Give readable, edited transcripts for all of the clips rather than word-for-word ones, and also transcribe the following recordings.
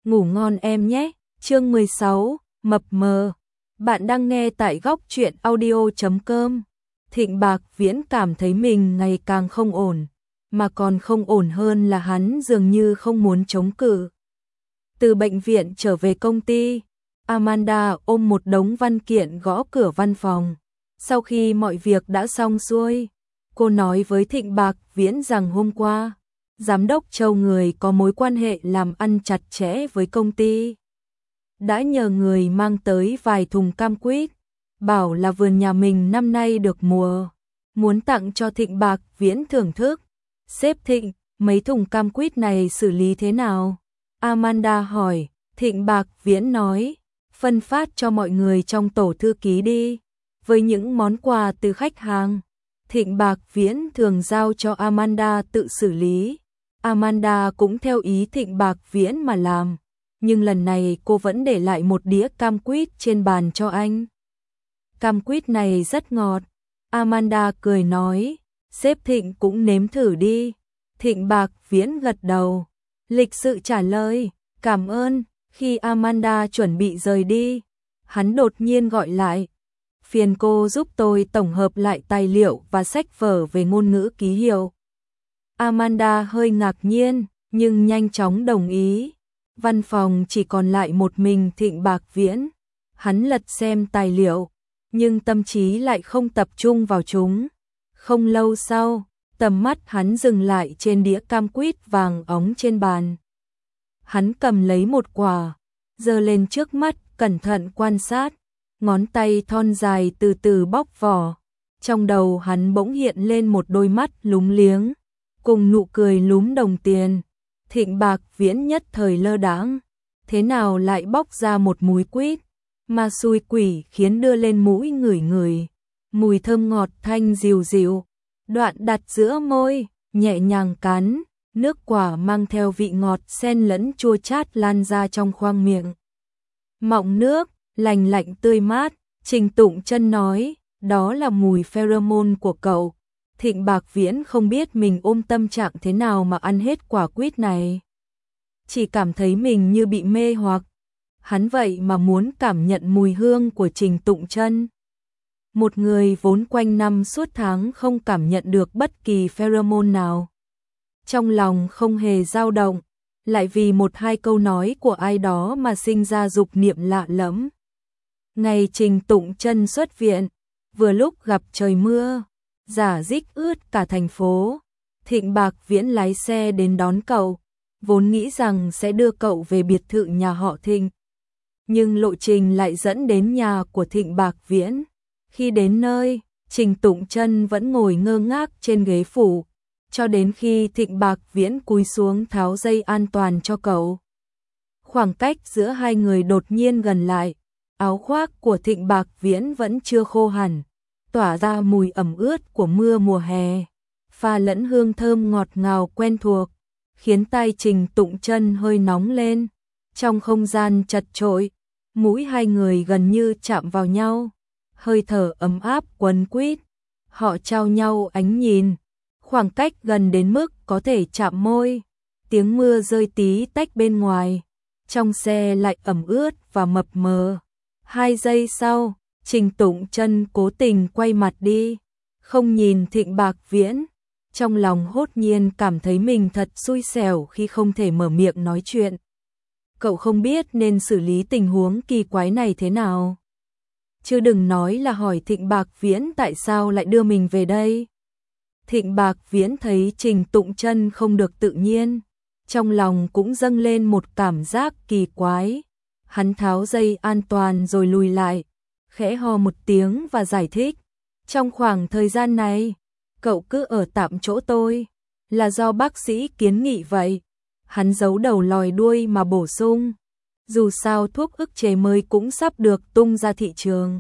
ngủ ngon em nhé. Chương 16, mập mờ. Bạn đang nghe tại góc truyện audio.com. Thịnh Bạc Viễn cảm thấy mình ngày càng không ổn, mà còn không ổn hơn là hắn dường như không muốn chống cự. Từ bệnh viện trở về công ty, Amanda ôm một đống văn kiện gõ cửa văn phòng. Sau khi mọi việc đã xong xuôi, cô nói với Thịnh Bạc Viễn rằng hôm qua, Giám đốc Châu người có mối quan hệ làm ăn chặt chẽ với công ty. Đã nhờ người mang tới vài thùng cam quýt, bảo là vườn nhà mình năm nay được mùa, muốn tặng cho Thịnh Bạc Viễn thưởng thức. Sếp Thịnh, mấy thùng cam quýt này xử lý thế nào? Amanda hỏi. Thịnh Bạc Viễn nói, phân phát cho mọi người trong tổ thư ký đi. Với những món quà từ khách hàng, Thịnh Bạc Viễn thường giao cho Amanda tự xử lý. Amanda cũng theo ý Thịnh Bạc Viễn mà làm, nhưng lần này cô vẫn để lại một đĩa cam quýt trên bàn cho anh. Cam quýt này rất ngọt. Amanda cười nói, sếp Thịnh cũng nếm thử đi. Thịnh Bạc Viễn gật đầu, lịch sự trả lời, cảm ơn. Khi Amanda chuẩn bị rời đi, hắn đột nhiên gọi lại, phiền cô giúp tôi tổng hợp lại tài liệu và sách vở về ngôn ngữ ký hiệu. Amanda hơi ngạc nhiên, nhưng nhanh chóng đồng ý. Văn phòng chỉ còn lại một mình Thịnh Bạc Viễn. Hắn lật xem tài liệu, nhưng tâm trí lại không tập trung vào chúng. Không lâu sau, tầm mắt hắn dừng lại trên đĩa cam quýt vàng óng trên bàn. Hắn cầm lấy một quả, giơ lên trước mắt, cẩn thận quan sát. Ngón tay thon dài từ từ bóc vỏ. Trong đầu hắn bỗng hiện lên một đôi mắt lúng liếng, cùng nụ cười lúm đồng tiền. Thịnh Bạc Viễn nhất thời lơ đãng, thế nào lại bóc ra một múi quýt, mà xui quỷ khiến đưa lên mũi ngửi ngửi. Mùi thơm ngọt thanh dịu dịu, đoạn đặt giữa môi, nhẹ nhàng cắn, nước quả mang theo vị ngọt xen lẫn chua chát lan ra trong khoang miệng. Mọng nước, lành lạnh tươi mát. Trình Tụng Chân nói, đó là mùi pheromone của cậu. Thịnh Bạc Viễn không biết mình ôm tâm trạng thế nào mà ăn hết quả quýt này. Chỉ cảm thấy mình như bị mê hoặc. Hắn vậy mà muốn cảm nhận mùi hương của Trình Tụng Chân. Một người vốn quanh năm suốt tháng không cảm nhận được bất kỳ pheromone nào. Trong lòng không hề dao động, lại vì một hai câu nói của ai đó mà sinh ra dục niệm lạ lẫm. Ngày Trình Tụng Chân xuất viện, vừa lúc gặp trời mưa, rả rích ướt cả thành phố. Thịnh Bạc Viễn lái xe đến đón cậu, vốn nghĩ rằng sẽ đưa cậu về biệt thự nhà họ Thịnh. Nhưng lộ trình lại dẫn đến nhà của Thịnh Bạc Viễn. Khi đến nơi, Trình Tụng Chân vẫn ngồi ngơ ngác trên ghế phụ, cho đến khi Thịnh Bạc Viễn cúi xuống tháo dây an toàn cho cậu. Khoảng cách giữa hai người đột nhiên gần lại, áo khoác của Thịnh Bạc Viễn vẫn chưa khô hẳn, tỏa ra mùi ẩm ướt của mưa mùa hè, pha lẫn hương thơm ngọt ngào quen thuộc, khiến tai Trình Tụng Chân hơi nóng lên. Trong không gian chật chội, mũi hai người gần như chạm vào nhau, hơi thở ấm áp quấn quýt. Họ trao nhau ánh nhìn, khoảng cách gần đến mức có thể chạm môi. Tiếng mưa rơi tí tách bên ngoài, trong xe lại ẩm ướt và mập mờ. 2 giây sau, Trình Tụng Chân cố tình quay mặt đi, không nhìn Thịnh Bạc Viễn. Trong lòng hốt nhiên cảm thấy mình thật xui xẻo khi không thể mở miệng nói chuyện. Cậu không biết nên xử lý tình huống kỳ quái này thế nào. Chứ đừng nói là hỏi Thịnh Bạc Viễn tại sao lại đưa mình về đây. Thịnh Bạc Viễn thấy Trình Tụng Chân không được tự nhiên, trong lòng cũng dâng lên một cảm giác kỳ quái. Hắn tháo dây an toàn rồi lùi lại, khẽ ho một tiếng và giải thích. Trong khoảng thời gian này, cậu cứ ở tạm chỗ tôi, là do bác sĩ kiến nghị vậy. Hắn giấu đầu lòi đuôi mà bổ sung, dù sao thuốc ức chế mới cũng sắp được tung ra thị trường.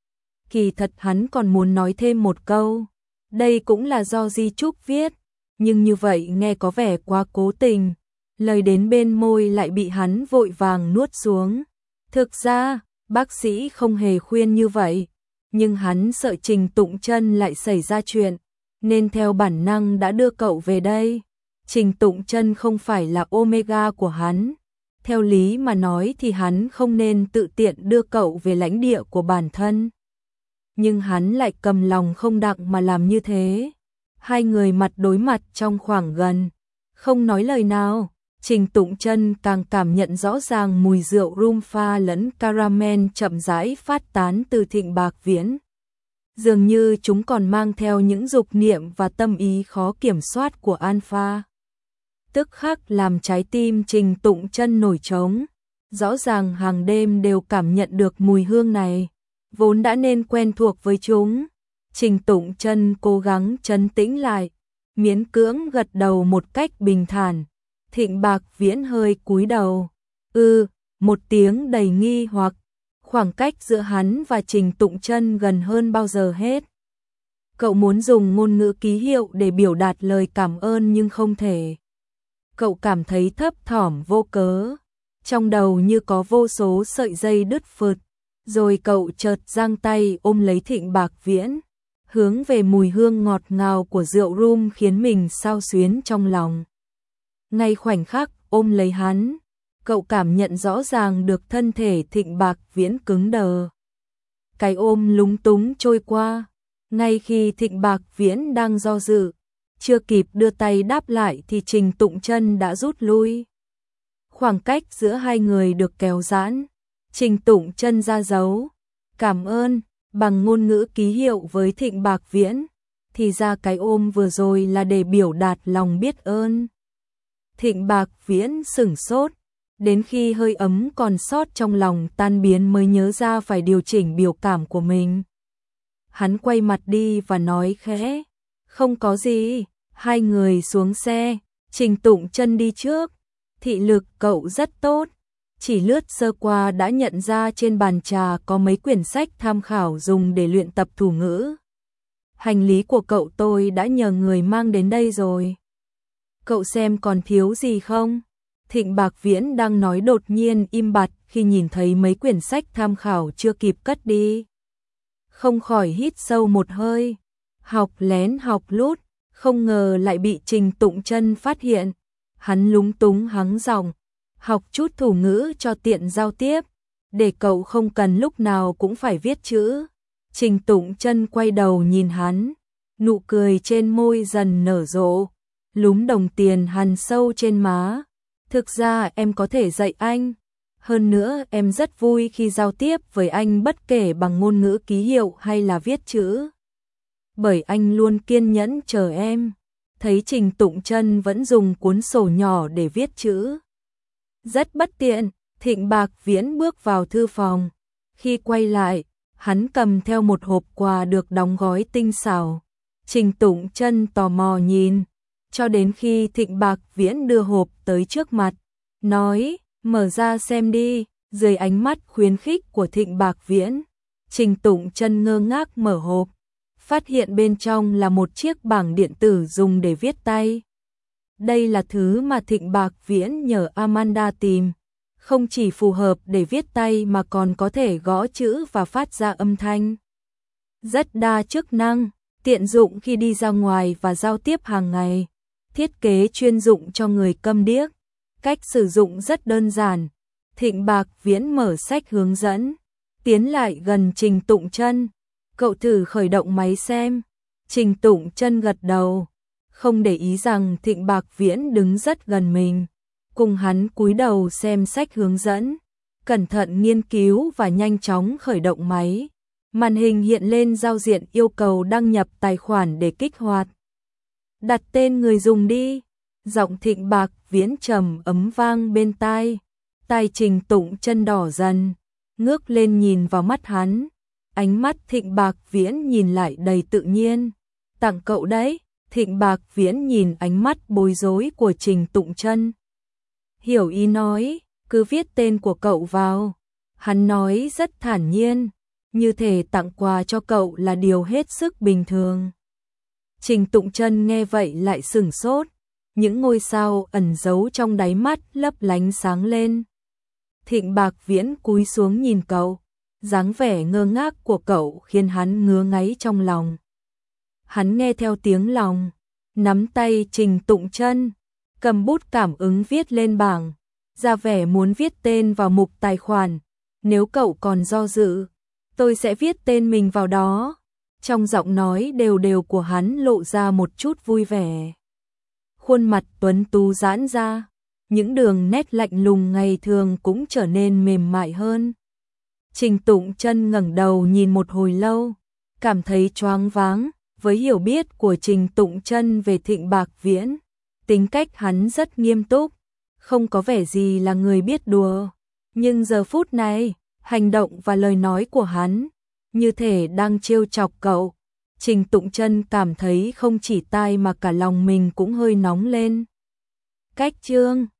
Kỳ thật hắn còn muốn nói thêm một câu, đây cũng là do di chúc viết, nhưng như vậy nghe có vẻ quá cố tình. Lời đến bên môi lại bị hắn vội vàng nuốt xuống. Thực ra, bác sĩ không hề khuyên như vậy, nhưng hắn sợ Trình Tụng Chân lại xảy ra chuyện, nên theo bản năng đã đưa cậu về đây. Trình Tụng Chân không phải là omega của hắn, Theo lý mà nói thì hắn không nên tự tiện đưa cậu về lãnh địa của bản thân. Nhưng hắn lại cầm lòng không đặng mà làm như thế. Hai người mặt đối mặt trong khoảng gần, không nói lời nào. Trình Tụng Chân càng cảm nhận rõ ràng mùi rượu rum pha lẫn caramel chậm rãi phát tán từ Thịnh Bạc Viễn. Dường như chúng còn mang theo những dục niệm và tâm ý khó kiểm soát của Alpha. Tức khắc làm trái tim Trình Tụng Chân nổi trống. Rõ ràng hàng đêm đều cảm nhận được mùi hương này, vốn đã nên quen thuộc với chúng. Trình Tụng Chân cố gắng trấn tĩnh lại, miễn cưỡng gật đầu một cách bình thản. Thịnh Bạc Viễn hơi cúi đầu. Một tiếng đầy nghi hoặc. Khoảng cách giữa hắn và Trình Tụng Chân gần hơn bao giờ hết. Cậu muốn dùng ngôn ngữ ký hiệu để biểu đạt lời cảm ơn nhưng không thể. Cậu cảm thấy thấp thỏm vô cớ. Trong đầu như có vô số sợi dây đứt phượt. Rồi cậu chợt giang tay ôm lấy Thịnh Bạc Viễn. Hướng về mùi hương ngọt ngào của rượu rum khiến mình xao xuyến trong lòng. Ngay khoảnh khắc ôm lấy hắn, cậu cảm nhận rõ ràng được thân thể Thịnh Bạc Viễn cứng đờ. Cái ôm lúng túng trôi qua, ngay khi Thịnh Bạc Viễn đang do dự, chưa kịp đưa tay đáp lại thì Trình Tụng Chân đã rút lui. Khoảng cách giữa hai người được kéo giãn, Trình Tụng Chân ra dấu cảm ơn bằng ngôn ngữ ký hiệu với Thịnh Bạc Viễn, thì ra cái ôm vừa rồi là để biểu đạt lòng biết ơn. Thịnh Bạc Viễn sửng sốt, đến khi hơi ấm còn sót trong lòng tan biến mới nhớ ra phải điều chỉnh biểu cảm của mình. Hắn quay mặt đi và nói khẽ, không có gì. Hai người xuống xe, Trình Tụng Chân đi trước. Thị lực cậu rất tốt, chỉ lướt sơ qua đã nhận ra trên bàn trà có mấy quyển sách tham khảo dùng để luyện tập thủ ngữ. Hành lý của cậu tôi đã nhờ người mang đến đây rồi. Cậu xem còn thiếu gì không? Thịnh Bạc Viễn đang nói đột nhiên im bặt khi nhìn thấy mấy quyển sách tham khảo chưa kịp cất đi. Không khỏi hít sâu một hơi, học lén học lút, không ngờ lại bị Trình Tụng Chân phát hiện. Hắn lúng túng hắng giọng, học chút thủ ngữ cho tiện giao tiếp, để cậu không cần lúc nào cũng phải viết chữ. Trình Tụng Chân quay đầu nhìn hắn, nụ cười trên môi dần nở rộ, lúm đồng tiền hằn sâu trên má. Thực ra em có thể dạy anh. Hơn nữa em rất vui khi giao tiếp với anh bất kể bằng ngôn ngữ ký hiệu hay là viết chữ. Bởi anh luôn kiên nhẫn chờ em. Thấy Trình Tụng Chân vẫn dùng cuốn sổ nhỏ để viết chữ. Rất bất tiện, Thịnh Bạc Viễn bước vào thư phòng. Khi quay lại, hắn cầm theo một hộp quà được đóng gói tinh xảo. Trình Tụng Chân tò mò nhìn, cho đến khi Thịnh Bạc Viễn đưa hộp tới trước mặt, nói, mở ra xem đi. Dưới ánh mắt khuyến khích của Thịnh Bạc Viễn, Trình Tụng Chân ngơ ngác mở hộp, phát hiện bên trong là một chiếc bảng điện tử dùng để viết tay. Đây là thứ mà Thịnh Bạc Viễn nhờ Amanda tìm, không chỉ phù hợp để viết tay mà còn có thể gõ chữ và phát ra âm thanh. Rất đa chức năng, tiện dụng khi đi ra ngoài và giao tiếp hàng ngày. Thiết kế chuyên dụng cho người câm điếc. Cách sử dụng rất đơn giản. Thịnh Bạc Viễn mở sách hướng dẫn, tiến lại gần Trình Tụng Chân. Cậu thử khởi động máy xem. Trình Tụng Chân gật đầu, không để ý rằng Thịnh Bạc Viễn đứng rất gần mình. Cùng hắn cúi đầu xem sách hướng dẫn, cẩn thận nghiên cứu và nhanh chóng khởi động máy. Màn hình hiện lên giao diện yêu cầu đăng nhập tài khoản để kích hoạt. Đặt tên người dùng đi. Giọng Thịnh Bạc Viễn trầm ấm vang bên tai. Tai Trình Tụng Chân đỏ dần, ngước lên nhìn vào mắt hắn. Ánh mắt Thịnh Bạc Viễn nhìn lại đầy tự nhiên. Tặng cậu đấy. Thịnh Bạc Viễn nhìn ánh mắt bối rối của Trình Tụng Chân. Hiểu ý nói, cứ viết tên của cậu vào. Hắn nói rất thản nhiên, như thể tặng quà cho cậu là điều hết sức bình thường. Trình Tụng Chân nghe vậy lại sửng sốt, những ngôi sao ẩn giấu trong đáy mắt lấp lánh sáng lên. Thịnh Bạc Viễn cúi xuống nhìn cậu, dáng vẻ ngơ ngác của cậu khiến hắn ngứa ngáy trong lòng. Hắn nghe theo tiếng lòng, nắm tay Trình Tụng Chân, cầm bút cảm ứng viết lên bảng. ra vẻ muốn viết tên vào mục tài khoản. Nếu cậu còn do dự, tôi sẽ viết tên mình vào đó. Trong giọng nói đều đều của hắn lộ ra một chút vui vẻ. Khuôn mặt tuấn tú giãn ra, những đường nét lạnh lùng ngày thường cũng trở nên mềm mại hơn. Trình Tụng Chân ngẩng đầu nhìn một hồi lâu, cảm thấy choáng váng với hiểu biết của Trình Tụng Chân về Thịnh Bạc Viễn. Tính cách hắn rất nghiêm túc, không có vẻ gì là người biết đùa. Nhưng giờ phút này, hành động và lời nói của hắn như thể đang trêu chọc cậu. Trình Tụng Chân cảm thấy không chỉ tai mà cả lòng mình cũng hơi nóng lên. Cách chương